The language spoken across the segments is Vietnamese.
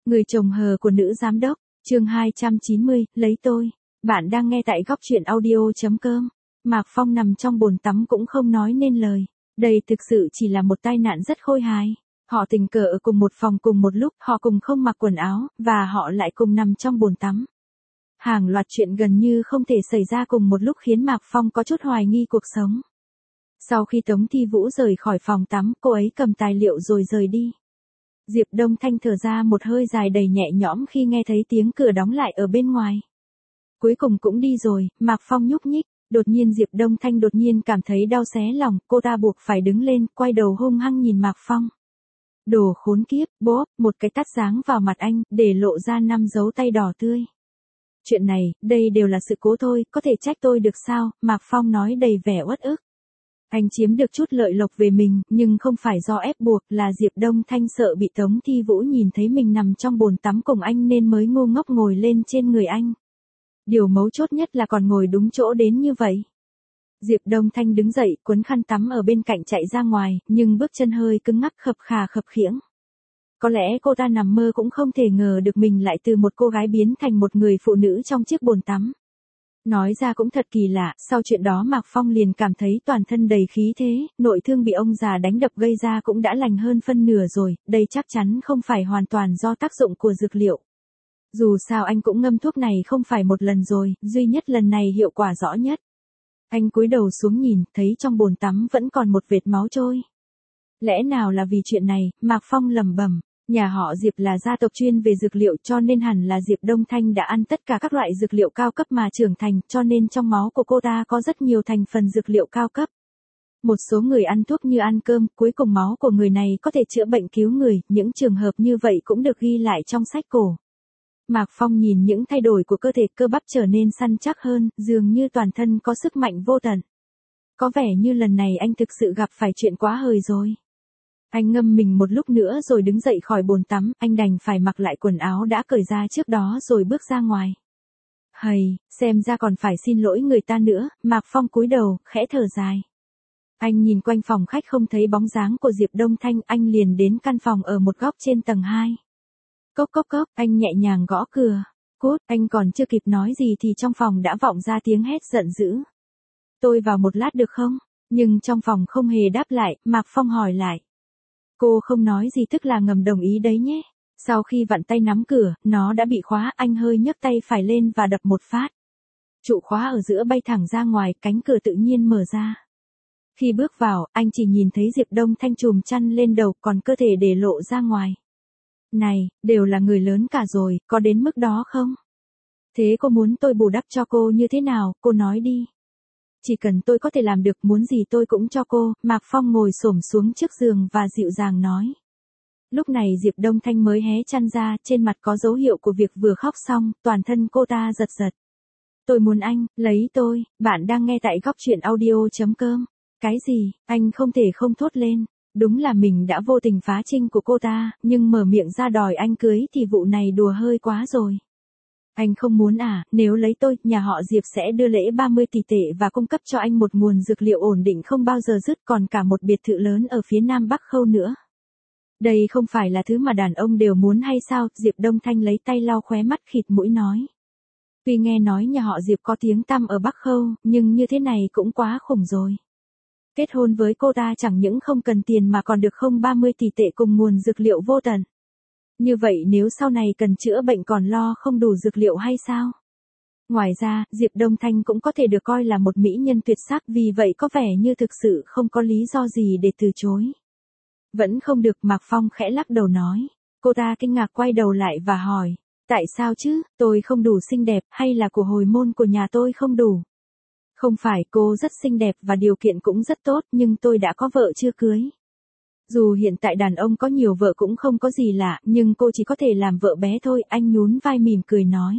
Người chồng hờ của nữ giám đốc, chương 290, lấy tôi. Bạn đang nghe tại góc chuyện audio.com. Mạc Phong nằm trong bồn tắm cũng không nói nên lời. Đây thực sự chỉ là một tai nạn rất khôi hài. Họ tình cờ ở cùng một phòng cùng một lúc, họ cùng không mặc quần áo, và họ lại cùng nằm trong bồn tắm. Hàng loạt chuyện gần như không thể xảy ra cùng một lúc khiến Mạc Phong có chút hoài nghi cuộc sống. Sau khi Tống Thi Vũ rời khỏi phòng tắm, cô ấy cầm tài liệu rồi rời đi. Diệp Đông Thanh thở ra một hơi dài đầy nhẹ nhõm khi nghe thấy tiếng cửa đóng lại ở bên ngoài. Cuối cùng cũng đi rồi, Mạc Phong nhúc nhích, đột nhiên Diệp Đông Thanh đột nhiên cảm thấy đau xé lòng, cô ta buộc phải đứng lên, quay đầu hung hăng nhìn Mạc Phong. Đồ khốn kiếp, bóp, một cái tát giáng vào mặt anh, để lộ ra 5 dấu tay đỏ tươi. Chuyện này, đây đều là sự cố thôi, có thể trách tôi được sao, Mạc Phong nói đầy vẻ uất ức. Anh chiếm được chút lợi lộc về mình, nhưng không phải do ép buộc, là Diệp Đông Thanh sợ bị Tống Thi Vũ nhìn thấy mình nằm trong bồn tắm cùng anh nên mới ngu ngốc ngồi lên trên người anh. Điều mấu chốt nhất là còn ngồi đúng chỗ đến như vậy. Diệp Đông Thanh đứng dậy, cuốn khăn tắm ở bên cạnh chạy ra ngoài, nhưng bước chân hơi cứng ngắc khập khà khập khiễng. Có lẽ cô ta nằm mơ cũng không thể ngờ được mình lại từ một cô gái biến thành một người phụ nữ trong chiếc bồn tắm. Nói ra cũng thật kỳ lạ, sau chuyện đó Mạc Phong liền cảm thấy toàn thân đầy khí thế, nội thương bị ông già đánh đập gây ra cũng đã lành hơn phân nửa rồi, đây chắc chắn không phải hoàn toàn do tác dụng của dược liệu. Dù sao anh cũng ngâm thuốc này không phải một lần rồi, duy nhất lần này hiệu quả rõ nhất. Anh cúi đầu xuống nhìn, thấy trong bồn tắm vẫn còn một vệt máu trôi. Lẽ nào là vì chuyện này, Mạc Phong lẩm bẩm. Nhà họ Diệp là gia tộc chuyên về dược liệu cho nên hẳn là Diệp Đông Thanh đã ăn tất cả các loại dược liệu cao cấp mà trưởng thành, cho nên trong máu của cô ta có rất nhiều thành phần dược liệu cao cấp. Một số người ăn thuốc như ăn cơm, cuối cùng máu của người này có thể chữa bệnh cứu người, những trường hợp như vậy cũng được ghi lại trong sách cổ. Mạc Phong nhìn những thay đổi của cơ thể, cơ bắp trở nên săn chắc hơn, dường như toàn thân có sức mạnh vô tận. Có vẻ như lần này anh thực sự gặp phải chuyện quá hời rồi. Anh ngâm mình một lúc nữa rồi đứng dậy khỏi bồn tắm, anh đành phải mặc lại quần áo đã cởi ra trước đó rồi bước ra ngoài. Hầy, xem ra còn phải xin lỗi người ta nữa, Mạc Phong cúi đầu, khẽ thở dài. Anh nhìn quanh phòng khách không thấy bóng dáng của Diệp Đông Thanh, anh liền đến căn phòng ở một góc trên tầng 2. Cốc cốc cốc, anh nhẹ nhàng gõ cửa. Cút, anh còn chưa kịp nói gì thì trong phòng đã vọng ra tiếng hét giận dữ. Tôi vào một lát được không? Nhưng trong phòng không hề đáp lại, Mạc Phong hỏi lại. Cô không nói gì tức là ngầm đồng ý đấy nhé. Sau khi vặn tay nắm cửa, nó đã bị khóa, anh hơi nhấc tay phải lên và đập một phát. Trụ khóa ở giữa bay thẳng ra ngoài, cánh cửa tự nhiên mở ra. Khi bước vào, anh chỉ nhìn thấy Diệp Đông Thanh trùm chăn lên đầu, còn cơ thể để lộ ra ngoài. Này, đều là người lớn cả rồi, có đến mức đó không? Thế cô muốn tôi bù đắp cho cô như thế nào, cô nói đi. Chỉ cần tôi có thể làm được, muốn gì tôi cũng cho cô, Mạc Phong ngồi xổm xuống trước giường và dịu dàng nói. Lúc này Diệp Đông Thanh mới hé chăn ra, trên mặt có dấu hiệu của việc vừa khóc xong, toàn thân cô ta giật giật. Tôi muốn anh, lấy tôi, bạn đang nghe tại góc chuyện audio.com. Cái gì, anh không thể không thốt lên. Đúng là mình đã vô tình phá trinh của cô ta, nhưng mở miệng ra đòi anh cưới thì vụ này đùa hơi quá rồi. Anh không muốn à, nếu lấy tôi, nhà họ Diệp sẽ đưa lễ 30 tỷ tệ và cung cấp cho anh một nguồn dược liệu ổn định không bao giờ dứt, còn cả một biệt thự lớn ở phía Nam Bắc Khâu nữa. Đây không phải là thứ mà đàn ông đều muốn hay sao? Diệp Đông Thanh lấy tay lau khóe mắt khịt mũi nói. Tuy nghe nói nhà họ Diệp có tiếng tăm ở Bắc Khâu, nhưng như thế này cũng quá khủng rồi. Kết hôn với cô ta chẳng những không cần tiền mà còn được không 30 tỷ tệ cùng nguồn dược liệu vô tận. Như vậy nếu sau này cần chữa bệnh còn lo không đủ dược liệu hay sao? Ngoài ra, Diệp Đông Thanh cũng có thể được coi là một mỹ nhân tuyệt sắc, vì vậy có vẻ như thực sự không có lý do gì để từ chối. Vẫn không được, Mạc Phong khẽ lắc đầu nói. Cô ta kinh ngạc quay đầu lại và hỏi. Tại sao chứ, tôi không đủ xinh đẹp hay là của hồi môn của nhà tôi không đủ? Không phải, cô rất xinh đẹp và điều kiện cũng rất tốt, nhưng tôi đã có vợ chưa cưới. Dù hiện tại đàn ông có nhiều vợ cũng không có gì lạ, nhưng cô chỉ có thể làm vợ bé thôi, anh nhún vai mỉm cười nói.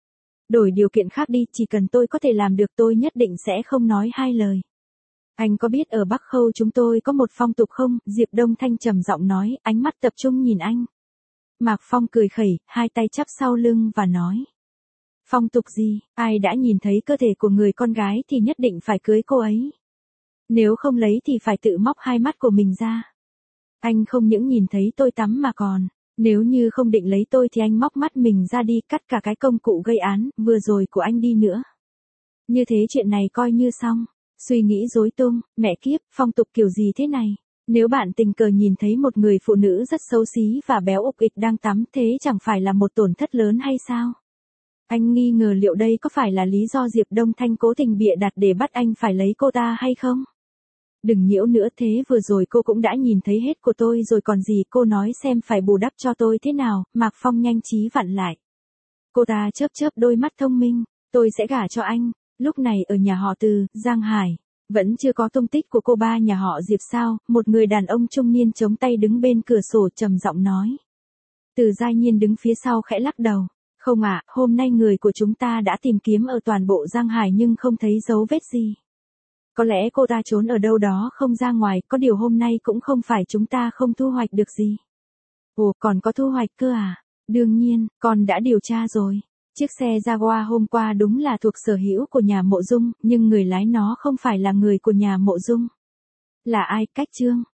Đổi điều kiện khác đi, chỉ cần tôi có thể làm được tôi nhất định sẽ không nói hai lời. Anh có biết ở Bắc Khâu chúng tôi có một phong tục không? Diệp Đông Thanh trầm giọng nói, ánh mắt tập trung nhìn anh. Mạc Phong cười khẩy, hai tay chắp sau lưng và nói. Phong tục gì, ai đã nhìn thấy cơ thể của người con gái thì nhất định phải cưới cô ấy. Nếu không lấy thì phải tự móc hai mắt của mình ra. Anh không những nhìn thấy tôi tắm mà còn Nếu như không định lấy tôi thì anh móc mắt mình ra đi, cắt cả cái công cụ gây án vừa rồi của anh đi nữa. Như thế chuyện này coi như xong. Suy nghĩ rối tung, mẹ kiếp, phong tục kiểu gì thế này? Nếu bạn tình cờ nhìn thấy một người phụ nữ rất xấu xí và béo ục ịch đang tắm, thế chẳng phải là một tổn thất lớn hay sao? Anh nghi ngờ liệu đây có phải là lý do Diệp Đông Thanh cố tình bịa đặt để bắt anh phải lấy cô ta hay không? Đừng nhiễu nữa, thế vừa rồi cô cũng đã nhìn thấy hết của tôi rồi còn gì, cô nói xem phải bù đắp cho tôi thế nào. Mạc Phong nhanh trí vặn lại. Cô ta chớp chớp đôi mắt thông minh, tôi sẽ gả cho anh. Lúc này ở nhà họ Từ, Giang Hải, vẫn chưa có tung tích của cô ba nhà họ Diệp sao? Một người đàn ông trung niên chống tay đứng bên cửa sổ trầm giọng nói. Từ Giai Nhiên đứng phía sau khẽ lắc đầu. Không ạ, hôm nay người của chúng ta đã tìm kiếm ở toàn bộ Giang Hải nhưng không thấy dấu vết gì. Có lẽ cô ta trốn ở đâu đó không ra ngoài, có điều hôm nay cũng không phải chúng ta không thu hoạch được gì. Ồ, còn có thu hoạch cơ à? Đương nhiên, con đã điều tra rồi. Chiếc xe Jaguar hôm qua đúng là thuộc sở hữu của nhà Mộ Dung, nhưng người lái nó không phải là người của nhà Mộ Dung. Là ai? Cách Trương.